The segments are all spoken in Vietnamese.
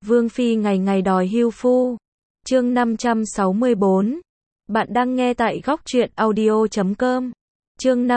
Vương Phi ngày ngày đòi hưu phu. Chương 564. Bạn đang nghe tại góc truyện audio.com. Chương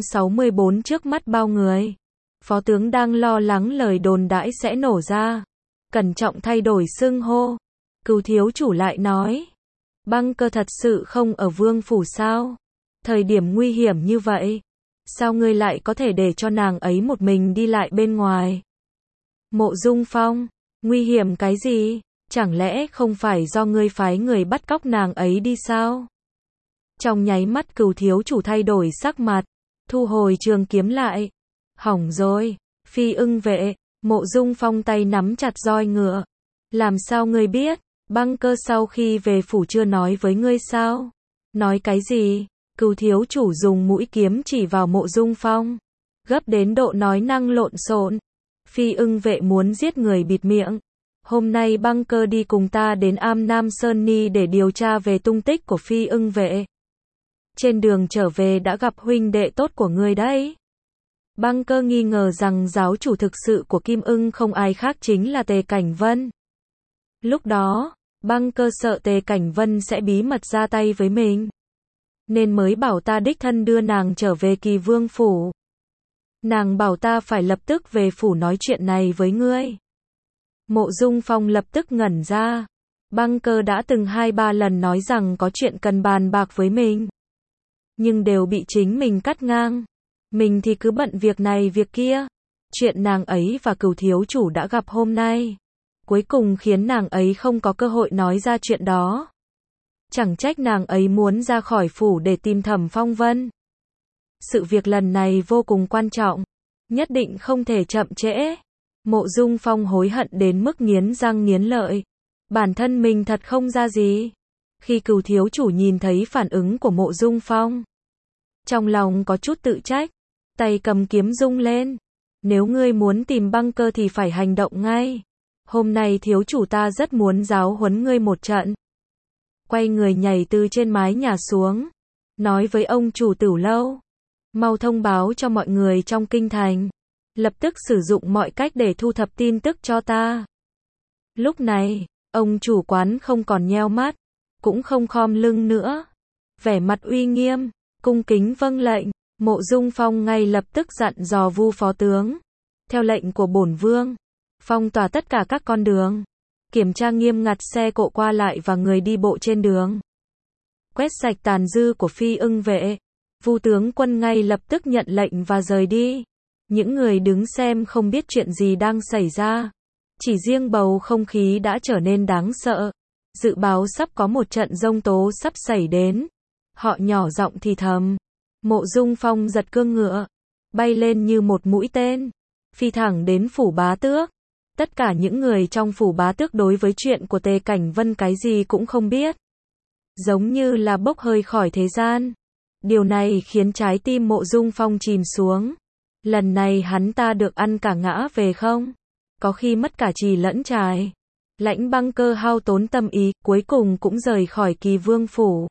564 trước mắt bao người. Phó tướng đang lo lắng lời đồn đãi sẽ nổ ra. Cẩn trọng thay đổi xưng hô. Cửu thiếu chủ lại nói. Băng Cơ thật sự không ở vương phủ sao? Thời điểm nguy hiểm như vậy. Sao ngươi lại có thể để cho nàng ấy một mình đi lại bên ngoài? Mộ Dung Phong. Nguy hiểm cái gì? Chẳng lẽ không phải do ngươi phái người bắt cóc nàng ấy đi sao? Trong nháy mắt Cửu thiếu chủ thay đổi sắc mặt, thu hồi trường kiếm lại. Hỏng rồi, Phi Ưng vệ. Mộ Dung Phong tay nắm chặt roi ngựa. Làm sao ngươi biết? Băng Cơ sau khi về phủ chưa nói với ngươi sao? Nói cái gì? Cửu thiếu chủ dùng mũi kiếm chỉ vào Mộ Dung Phong, gấp đến độ nói năng lộn xộn. Phi Ưng vệ muốn giết người bịt miệng. Hôm nay Băng Cơ đi cùng ta đến Am Nam Sơn Ni để điều tra về tung tích của Phi Ưng vệ. Trên đường trở về đã gặp huynh đệ tốt của ngươi đấy. Băng Cơ nghi ngờ rằng giáo chủ thực sự của Kim Ưng không ai khác chính là Tề Cảnh Vân. Lúc đó, Băng Cơ sợ Tề Cảnh Vân sẽ bí mật ra tay với mình, nên mới bảo ta đích thân đưa nàng trở về Kỳ Vương phủ. Nàng bảo ta phải lập tức về phủ nói chuyện này với ngươi. Mộ Dung Phong lập tức ngẩn ra. Băng Cơ đã từng 2-3 lần nói rằng có chuyện cần bàn bạc với mình, nhưng đều bị chính mình cắt ngang. Mình thì cứ bận việc này việc kia. Chuyện nàng ấy và Cửu thiếu chủ đã gặp hôm nay, cuối cùng khiến nàng ấy không có cơ hội nói ra chuyện đó. Chẳng trách nàng ấy muốn ra khỏi phủ để tìm Thẩm Phong Vân. Sự việc lần này vô cùng quan trọng, nhất định không thể chậm trễ. Mộ Dung Phong hối hận đến mức nghiến răng nghiến lợi. Bản thân mình thật không ra gì. Khi Cửu thiếu chủ nhìn thấy phản ứng của Mộ Dung Phong, trong lòng có chút tự trách, tay cầm kiếm rung lên. Nếu ngươi muốn tìm Băng Cơ thì phải hành động ngay. Hôm nay thiếu chủ ta rất muốn giáo huấn ngươi một trận. Quay người nhảy từ trên mái nhà xuống, nói với ông chủ Tử lâu, mau thông báo cho mọi người trong kinh thành, lập tức sử dụng mọi cách để thu thập tin tức cho ta. Lúc này, ông chủ quán không còn nheo mắt, cũng không khom lưng nữa, vẻ mặt uy nghiêm, cung kính vâng lệnh. Mộ Dung Phong ngay lập tức dặn dò Vu phó tướng, theo lệnh của bổn vương, phong tỏa tất cả các con đường, kiểm tra nghiêm ngặt xe cộ qua lại và người đi bộ trên đường, quét sạch tàn dư của Phi Ưng vệ. Vu tướng quân ngay lập tức nhận lệnh và rời đi. Những người đứng xem không biết chuyện gì đang xảy ra, chỉ riêng bầu không khí đã trở nên đáng sợ. Dự báo sắp có một trận giông tố sắp xảy đến. Họ nhỏ giọng thì thầm. Mộ Dung Phong giật cương ngựa, bay lên như một mũi tên, phi thẳng đến phủ bá tước. Tất cả những người trong phủ bá tước đối với chuyện của Tề Cảnh Vân cái gì cũng không biết, giống như là bốc hơi khỏi thế gian. Điều này khiến trái tim Mộ Dung Phong chìm xuống. Lần này hắn ta được ăn cả ngã về không? Có khi mất cả trì lẫn trài. Lãnh Băng Cơ hao tốn tâm ý, cuối cùng cũng rời khỏi Kỳ Vương phủ.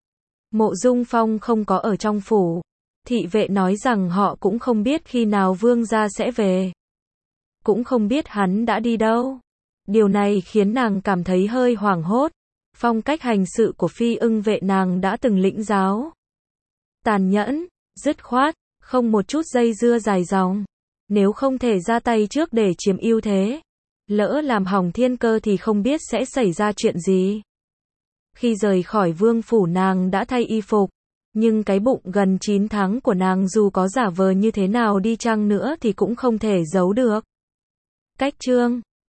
Mộ Dung Phong không có ở trong phủ. Thị vệ nói rằng họ cũng không biết khi nào vương gia sẽ về, cũng không biết hắn đã đi đâu. Điều này khiến nàng cảm thấy hơi hoảng hốt. Phong cách hành sự của Phi Ưng vệ nàng đã từng lĩnh giáo. Tàn nhẫn, dứt khoát, không một chút dây dưa dài dòng. Nếu không thể ra tay trước để chiếm ưu thế, lỡ làm hỏng thiên cơ thì không biết sẽ xảy ra chuyện gì. Khi rời khỏi vương phủ nàng đã thay y phục, nhưng cái bụng gần 9 tháng của nàng dù có giả vờ như thế nào đi chăng nữa thì cũng không thể giấu được. Cách chương